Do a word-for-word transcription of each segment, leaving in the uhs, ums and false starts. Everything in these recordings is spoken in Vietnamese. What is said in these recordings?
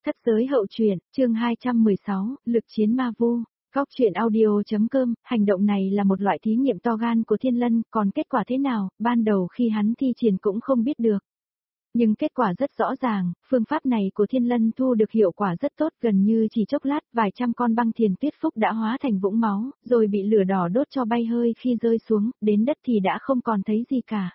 Thất giới hậu truyện, chương hai trăm mười sáu, lực chiến ma vu. Góc truyện audio.com, hành động này là một loại thí nghiệm to gan của Thiên Lân, còn kết quả thế nào, ban đầu khi hắn thi triển cũng không biết được. Nhưng kết quả rất rõ ràng, phương pháp này của Thiên Lân thu được hiệu quả rất tốt, gần như chỉ chốc lát, vài trăm con băng thiền tuyết phúc đã hóa thành vũng máu, rồi bị lửa đỏ đốt cho bay hơi khi rơi xuống, đến đất thì đã không còn thấy gì cả.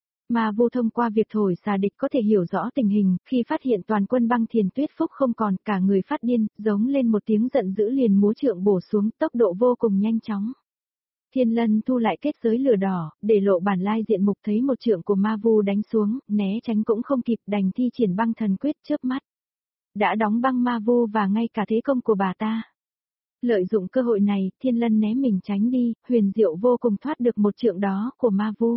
Ma vu thông qua việc thổi xà địch có thể hiểu rõ tình hình, khi phát hiện toàn quân băng thiền tuyết phúc không còn, cả người phát điên, giống lên một tiếng giận dữ liền múa trượng bổ xuống, tốc độ vô cùng nhanh chóng. Thiên Lân thu lại kết giới lửa đỏ, để lộ bản lai diện mục, thấy một trượng của ma vu đánh xuống, né tránh cũng không kịp, đành thi triển băng thần quyết chớp mắt. Đã đóng băng ma vu và ngay cả thế công của bà ta. Lợi dụng cơ hội này, Thiên Lân né mình tránh đi, huyền diệu vô cùng thoát được một trượng đó của ma vu.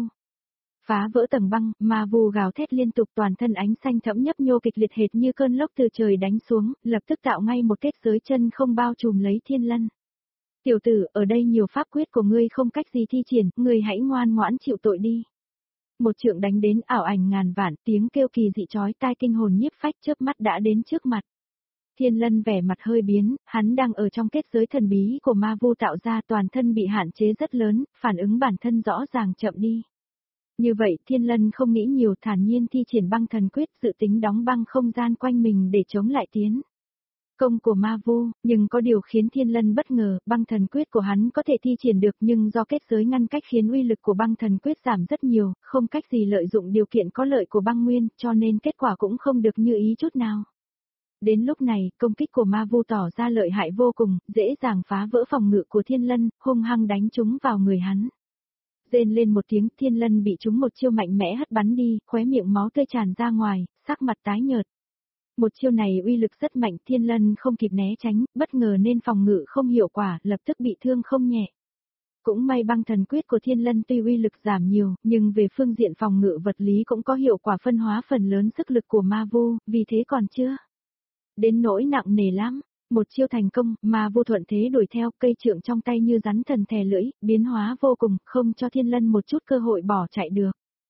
Phá vỡ tầng băng, ma vu gào thét liên tục, toàn thân ánh xanh thẫm nhấp nhô kịch liệt hệt như cơn lốc từ trời đánh xuống, lập tức tạo ngay một kết giới chân không bao trùm lấy Thiên Lân. Tiểu tử, ở đây nhiều pháp quyết của ngươi không cách gì thi triển, ngươi hãy ngoan ngoãn chịu tội đi. Một trượng đánh đến ảo ảnh ngàn vạn, tiếng kêu kỳ dị chói tai kinh hồn nhiếp phách, chớp mắt đã đến trước mặt. Thiên Lân vẻ mặt hơi biến, hắn đang ở trong kết giới thần bí của ma vu tạo ra, toàn thân bị hạn chế rất lớn, phản ứng bản thân rõ ràng chậm đi. Như vậy, Thiên Lân không nghĩ nhiều, thản nhiên thi triển băng thần quyết, dự tính đóng băng không gian quanh mình để chống lại tiến công của ma vu, nhưng có điều khiến Thiên Lân bất ngờ, băng thần quyết của hắn có thể thi triển được, nhưng do kết giới ngăn cách khiến uy lực của băng thần quyết giảm rất nhiều, không cách gì lợi dụng điều kiện có lợi của băng nguyên, cho nên kết quả cũng không được như ý chút nào. Đến lúc này, công kích của ma vu tỏ ra lợi hại vô cùng, dễ dàng phá vỡ phòng ngự của Thiên Lân, hung hăng đánh trúng vào người hắn. Rên lên một tiếng, Thiên Lân bị trúng một chiêu mạnh mẽ hất bắn đi, khóe miệng máu tươi tràn ra ngoài, sắc mặt tái nhợt. Một chiêu này uy lực rất mạnh, Thiên Lân không kịp né tránh, bất ngờ nên phòng ngự không hiệu quả, lập tức bị thương không nhẹ. Cũng may băng thần quyết của Thiên Lân tuy uy lực giảm nhiều, nhưng về phương diện phòng ngự vật lý cũng có hiệu quả phân hóa phần lớn sức lực của ma vu, vì thế còn chưa đến nỗi nặng nề lắm. Một chiêu thành công, ma vu thuận thế đuổi theo, cây trượng trong tay như rắn thần thè lưỡi, biến hóa vô cùng, không cho Thiên Lân một chút cơ hội bỏ chạy được.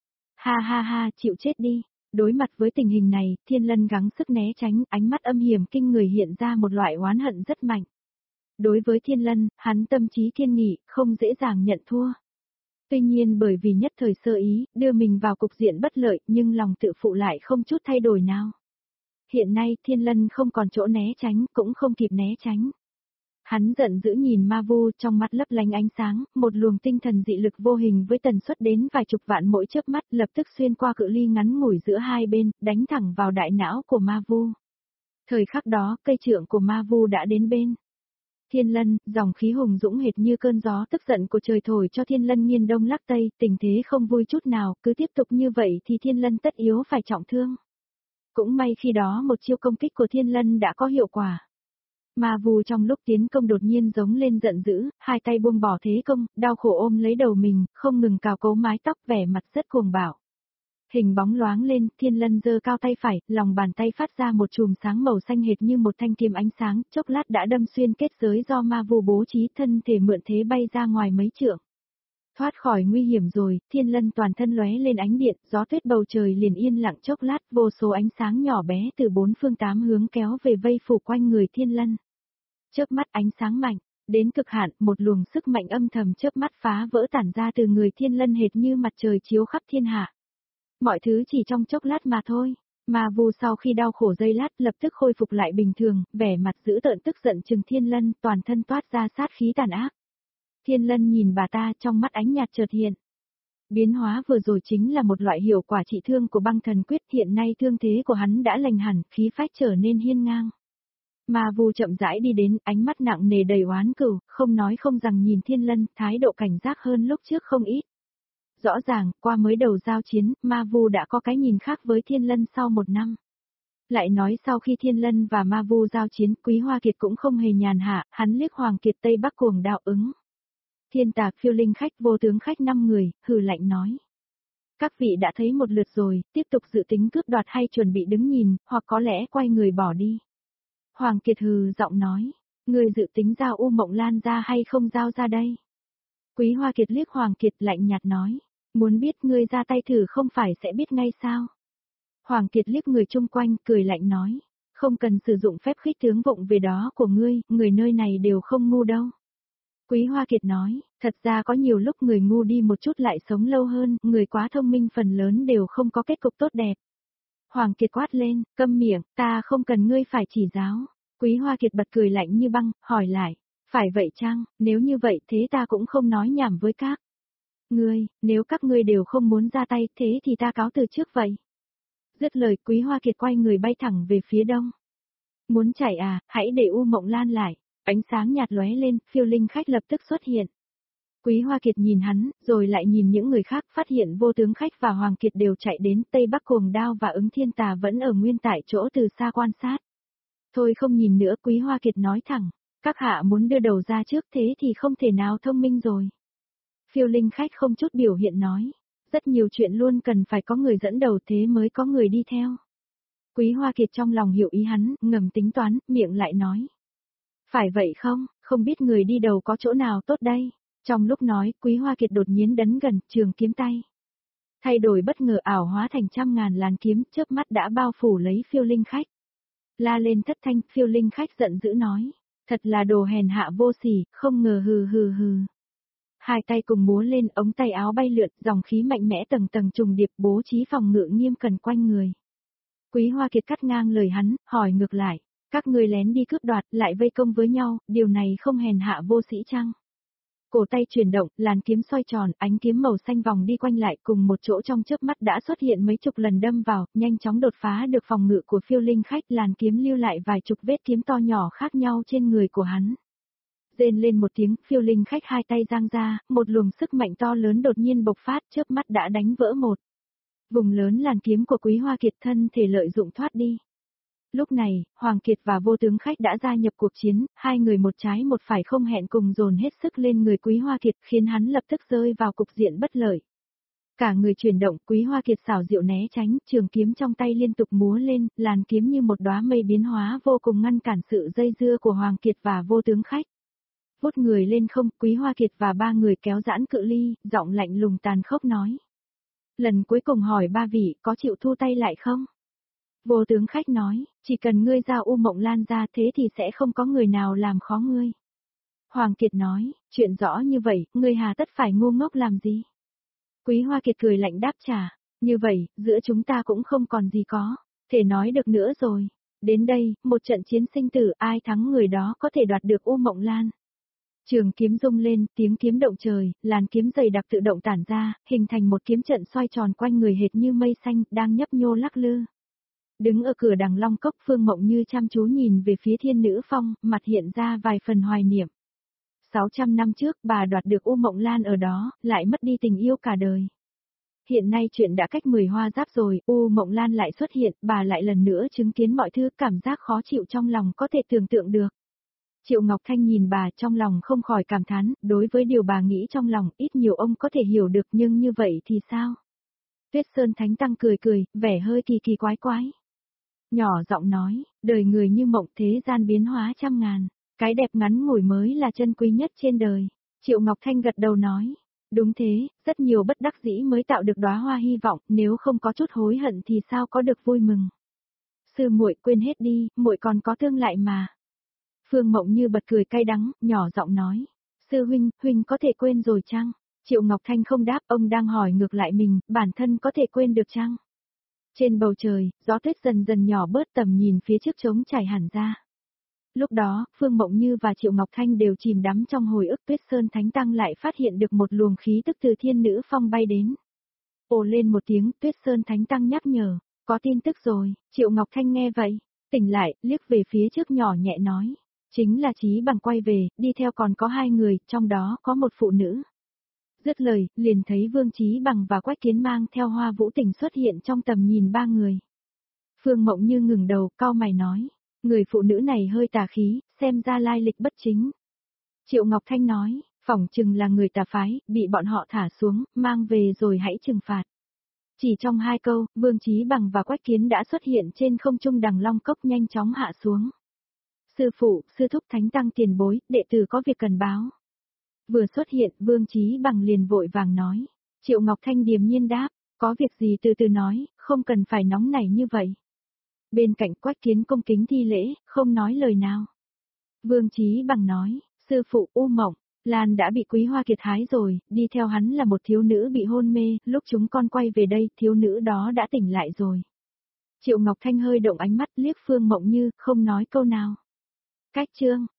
Ha ha ha, chịu chết đi. Đối mặt với tình hình này, Thiên Lân gắng sức né tránh, ánh mắt âm hiểm kinh người hiện ra một loại oán hận rất mạnh. Đối với Thiên Lân, hắn tâm trí kiên nghị, không dễ dàng nhận thua. Tuy nhiên bởi vì nhất thời sơ ý, đưa mình vào cục diện bất lợi, nhưng lòng tự phụ lại không chút thay đổi nào. Hiện nay, Thiên Lân không còn chỗ né tránh, cũng không kịp né tránh. Hắn giận dữ nhìn ma vu, trong mắt lấp lánh ánh sáng, một luồng tinh thần dị lực vô hình với tần suất đến vài chục vạn mỗi chớp mắt, lập tức xuyên qua cự ly ngắn ngủi giữa hai bên, đánh thẳng vào đại não của ma vu. Thời khắc đó, cây trượng của ma vu đã đến bên Thiên Lân, dòng khí hùng dũng hệt như cơn gió tức giận của trời thổi cho Thiên Lân nghiêng đông lắc tây, tình thế không vui chút nào, cứ tiếp tục như vậy thì Thiên Lân tất yếu phải trọng thương. Cũng may khi đó một chiêu công kích của Thiên Lân đã có hiệu quả. Ma vu trong lúc tiến công đột nhiên giống lên giận dữ, hai tay buông bỏ thế công, đau khổ ôm lấy đầu mình, không ngừng cào cấu mái tóc, vẻ mặt rất cuồng bạo. Hình bóng loáng lên, Thiên Lân giơ cao tay phải, lòng bàn tay phát ra một chùm sáng màu xanh hệt như một thanh kiếm ánh sáng, chốc lát đã đâm xuyên kết giới do ma vu bố trí, thân thể mượn thế bay ra ngoài mấy trượng. Thoát khỏi nguy hiểm rồi, Thiên Lân toàn thân lóe lên ánh điện, gió tuyết bầu trời liền yên lặng chốc lát, vô số ánh sáng nhỏ bé từ bốn phương tám hướng kéo về vây phủ quanh người Thiên Lân. Chớp mắt ánh sáng mạnh, đến cực hạn, một luồng sức mạnh âm thầm chớp mắt phá vỡ tản ra từ người Thiên Lân hệt như mặt trời chiếu khắp thiên hạ. Mọi thứ chỉ trong chốc lát mà thôi. Ma vu sau khi đau khổ giây lát lập tức khôi phục lại bình thường, vẻ mặt dữ tợn tức giận trừng Thiên Lân, toàn thân toát ra sát khí tàn ác. Thiên Lân nhìn bà ta, trong mắt ánh nhạt chợt hiện. Biến hóa vừa rồi chính là một loại hiệu quả trị thương của băng thần quyết, hiện nay thương thế của hắn đã lành hẳn, khí phách trở nên hiên ngang. Ma vu chậm rãi đi đến, ánh mắt nặng nề đầy oán cừu, không nói không rằng nhìn Thiên Lân, thái độ cảnh giác hơn lúc trước không ít. Rõ ràng, qua mới đầu giao chiến, ma vu đã có cái nhìn khác với Thiên Lân sau một năm. Lại nói sau khi Thiên Lân và ma vu giao chiến, Quý Hoa Kiệt cũng không hề nhàn hạ, hắn liếc Hoàng Kiệt Tây Bắc cuồng đạo ứng. Thiên Tà Phiêu Linh khách, vô tướng khách năm người, hừ lạnh nói. Các vị đã thấy một lượt rồi, tiếp tục dự tính cướp đoạt hay chuẩn bị đứng nhìn, hoặc có lẽ quay người bỏ đi. Hoàng Kiệt hừ giọng nói, người dự tính giao U Mộng Lan ra hay không giao ra đây? Quý Hoa Kiệt liếc Hoàng Kiệt lạnh nhạt nói, muốn biết ngươi ra tay thử không phải sẽ biết ngay sao? Hoàng Kiệt liếc người chung quanh, cười lạnh nói, Không cần sử dụng phép khích tướng vụng về đó của ngươi, người nơi này đều không ngu đâu. Quý Hoa Kiệt nói, thật ra có nhiều lúc người ngu đi một chút lại sống lâu hơn, người quá thông minh phần lớn đều không có kết cục tốt đẹp. Hoàng Kiệt quát lên, câm miệng, ta không cần ngươi phải chỉ giáo. Quý Hoa Kiệt bật cười lạnh như băng, hỏi lại, phải vậy chăng, nếu như vậy thế ta cũng không nói nhảm với các ngươi, nếu các ngươi đều không muốn ra tay thế thì ta cáo từ trước vậy. Dứt lời Quý Hoa Kiệt quay người bay thẳng về phía đông. Muốn chạy à, hãy để U Mộng Lan lại. Ánh sáng nhạt lóe lên, phiêu linh khách lập tức xuất hiện. Quý Hoa Kiệt nhìn hắn, rồi lại nhìn những người khác, phát hiện Vô Tướng Khách và Hoàng Kiệt đều chạy đến, Tây Bắc Cuồng Đao và Ứng Thiên Tà vẫn ở nguyên tại chỗ từ xa quan sát. Thôi không nhìn nữa, Quý Hoa Kiệt nói thẳng, các hạ muốn đưa đầu ra trước thế thì không thể nào thông minh rồi. Phiêu linh khách không chút biểu hiện nói, rất nhiều chuyện luôn cần phải có người dẫn đầu thế mới có người đi theo. Quý Hoa Kiệt trong lòng hiểu ý hắn, ngầm tính toán, miệng lại nói. Phải vậy không, không biết người đi đầu có chỗ nào tốt đây. Trong lúc nói, Quý Hoa Kiệt đột nhiên đấn gần, trường kiếm tay. Thay đổi bất ngờ ảo hóa thành trăm ngàn làn kiếm, chớp mắt đã bao phủ lấy phiêu linh khách. La lên thất thanh, phiêu linh khách giận dữ nói. Thật là đồ hèn hạ vô sỉ, không ngờ hừ hừ hừ. Hai tay cùng múa lên, ống tay áo bay lượn, dòng khí mạnh mẽ tầng tầng trùng điệp bố trí phòng ngự nghiêm cẩn quanh người. Quý Hoa Kiệt cắt ngang lời hắn, hỏi ngược lại. Các ngươi lén đi cướp đoạt, lại vây công với nhau, điều này không hèn hạ vô sĩ chăng? Cổ tay chuyển động, làn kiếm xoay tròn, ánh kiếm màu xanh vòng đi quanh lại cùng một chỗ trong chớp mắt đã xuất hiện mấy chục lần đâm vào, nhanh chóng đột phá được phòng ngự của phiêu linh khách, làn kiếm lưu lại vài chục vết kiếm to nhỏ khác nhau trên người của hắn. Rên lên một tiếng, phiêu linh khách hai tay giang ra, một luồng sức mạnh to lớn đột nhiên bộc phát, chớp mắt đã đánh vỡ một vùng lớn làn kiếm của Quý Hoa Kiệt, thân thể lợi dụng thoát đi. Lúc này, Hoàng Kiệt và Vô Tướng Khách đã gia nhập cuộc chiến, hai người một trái một phải không hẹn cùng dồn hết sức lên người Quý Hoa Kiệt, khiến hắn lập tức rơi vào cục diện bất lợi. Cả người chuyển động, Quý Hoa Kiệt xảo diệu né tránh, trường kiếm trong tay liên tục múa lên, làn kiếm như một đóa mây biến hóa vô cùng ngăn cản sự dây dưa của Hoàng Kiệt và Vô Tướng Khách. Vút người lên không, Quý Hoa Kiệt và ba người kéo giãn cự ly, giọng lạnh lùng tàn khốc nói. Lần cuối cùng hỏi ba vị, có chịu thu tay lại không? Vô Tướng Khách nói, chỉ cần ngươi giao U Mộng Lan ra thế thì sẽ không có người nào làm khó ngươi. Hoàng Kiệt nói, chuyện rõ như vậy, ngươi hà tất phải ngu ngốc làm gì? Quý Hoa Kiệt cười lạnh đáp trả, như vậy, giữa chúng ta cũng không còn gì có, thể nói được nữa rồi. Đến đây, một trận chiến sinh tử, ai thắng người đó có thể đoạt được U Mộng Lan. Trường kiếm rung lên, tiếng kiếm động trời, làn kiếm dày đặc tự động tản ra, hình thành một kiếm trận xoay tròn quanh người hệt như mây xanh, đang nhấp nhô lắc lư. Đứng ở cửa Đằng Long Cốc, Phương Mộng Như chăm chú nhìn về phía Thiên Nữ Phong, mặt hiện ra vài phần hoài niệm. sáu trăm năm trước, bà đoạt được U Mộng Lan ở đó, lại mất đi tình yêu cả đời. Hiện nay chuyện đã cách mười hoa giáp rồi, U Mộng Lan lại xuất hiện, bà lại lần nữa chứng kiến mọi thứ, cảm giác khó chịu trong lòng có thể tưởng tượng được. Triệu Ngọc Thanh nhìn bà trong lòng không khỏi cảm thán, đối với điều bà nghĩ trong lòng, ít nhiều ông có thể hiểu được, nhưng như vậy thì sao? Tuyết Sơn Thánh Tăng cười cười, vẻ hơi kỳ kỳ quái quái. Nhỏ giọng nói, đời người như mộng, thế gian biến hóa trăm ngàn, cái đẹp ngắn ngủi mới là chân quý nhất trên đời. Triệu Ngọc Thanh gật đầu nói, đúng thế, rất nhiều bất đắc dĩ mới tạo được đóa hoa hy vọng, nếu không có chút hối hận thì sao có được vui mừng. Sư muội quên hết đi, muội còn có tương lại mà. Phương Mộng Như bật cười cay đắng, nhỏ giọng nói, sư huynh, huynh có thể quên rồi chăng? Triệu Ngọc Thanh không đáp, ông đang hỏi ngược lại mình, bản thân có thể quên được chăng? Trên bầu trời, gió tuyết dần dần nhỏ bớt, tầm nhìn phía trước trống trải hẳn ra. Lúc đó, Phương Mộng Như và Triệu Ngọc Thanh đều chìm đắm trong hồi ức. Tuyết Sơn Thánh Tăng lại phát hiện được một luồng khí tức từ Thiên Nữ Phong bay đến. Ồ lên một tiếng, Tuyết Sơn Thánh Tăng nhắc nhở, có tin tức rồi. Triệu Ngọc Thanh nghe vậy, tỉnh lại, liếc về phía trước nhỏ nhẹ nói, chính là Chí Bằng quay về, đi theo còn có hai người, trong đó có một phụ nữ. Dứt lời, liền thấy Vương Chí Bằng và Quách Kiến mang theo Hoa Vũ Tình xuất hiện trong tầm nhìn ba người. Phương Mộng Như ngừng đầu, cau mày nói, người phụ nữ này hơi tà khí, xem ra lai lịch bất chính. Triệu Ngọc Thanh nói, phỏng chừng là người tà phái, bị bọn họ thả xuống, mang về rồi hãy trừng phạt. Chỉ trong hai câu, Vương Chí Bằng và Quách Kiến đã xuất hiện trên không trung Đằng Long Cốc, nhanh chóng hạ xuống. Sư phụ, sư thúc Thánh Tăng tiền bối, đệ tử có việc cần báo. Vừa xuất hiện, Vương Chí Bằng liền vội vàng nói. Triệu Ngọc Thanh điềm nhiên đáp, có việc gì từ từ nói, không cần phải nóng nảy như vậy. Bên cạnh Quách Kiến cung kính thi lễ, không nói lời nào. Vương Chí Bằng nói, sư phụ U Mộng, Lan đã bị Quý Hoa Kiệt hái rồi, đi theo hắn là một thiếu nữ bị hôn mê, lúc chúng con quay về đây, thiếu nữ đó đã tỉnh lại rồi. Triệu Ngọc Thanh hơi động ánh mắt liếc Phương Mộng Như, không nói câu nào. Cách chương